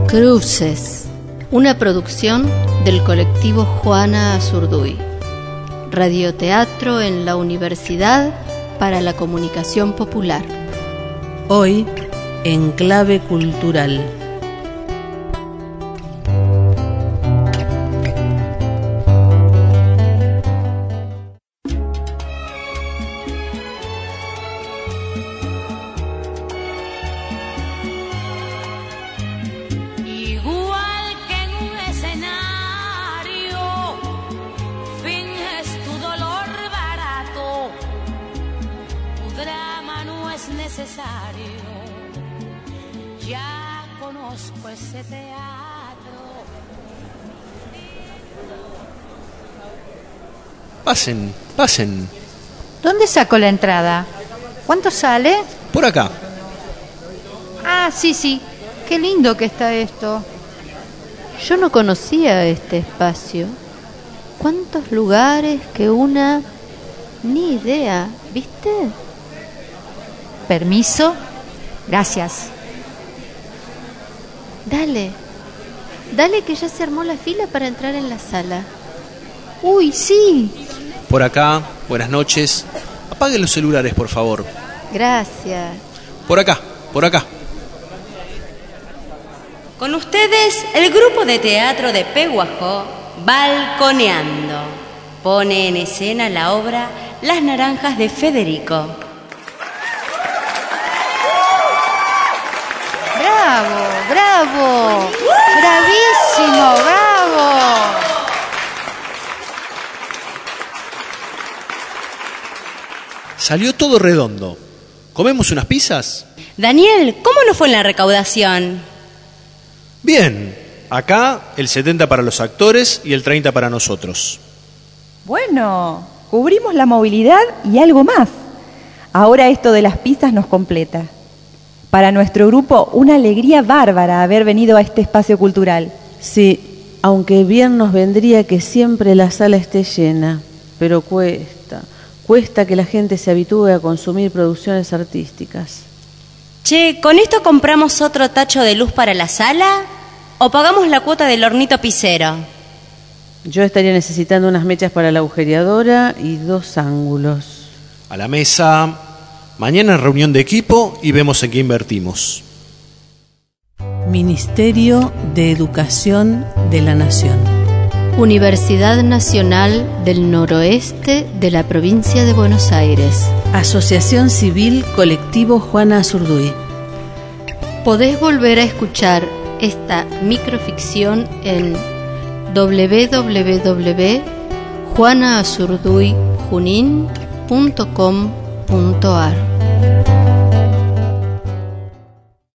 Cruces, una producción del colectivo Juana Azurduy. Radioteatro en la Universidad para la Comunicación Popular. Hoy, en clave cultural. Ya conozco ese teatro. Pasen, pasen. ¿Dónde saco la entrada? ¿Cuánto sale? Por acá. Ah, sí. Qué lindo que está esto. Yo no conocía este espacio. ¿Cuántos lugares que una... ni idea, ¿viste? ¿Permiso? Gracias. Dale que ya se armó la fila para entrar en la sala. Uy, sí. Por acá, buenas noches. Apague los celulares, por favor. Gracias. Por acá. Con ustedes, el grupo de teatro de Pehuajó, Balconeando, pone en escena la obra Las Naranjas de Federico. ¡Bravo! ¡Bravísimo! ¡Bravo! Salió todo redondo. ¿Comemos unas pizzas? Daniel, ¿cómo nos fue en la recaudación? Bien. Acá el 70 para los actores y el 30 para nosotros. Bueno, cubrimos la movilidad y algo más. Ahora esto de las pizzas nos completa. Para nuestro grupo, una alegría bárbara haber venido a este espacio cultural. Sí, aunque bien nos vendría que siempre la sala esté llena, pero cuesta que la gente se habitúe a consumir producciones artísticas. Che, ¿con esto compramos otro tacho de luz para la sala o pagamos la cuota del hornito pisero? Yo estaría necesitando unas mechas para la agujereadora y 2 ángulos. A la mesa. Mañana reunión de equipo y vemos en qué invertimos. Ministerio de Educación de la Nación. Universidad Nacional del Noroeste de la Provincia de Buenos Aires. Asociación Civil Colectivo Juana Azurduy. Podés volver a escuchar esta microficción en www.juanaazurduyjunin.com.ar.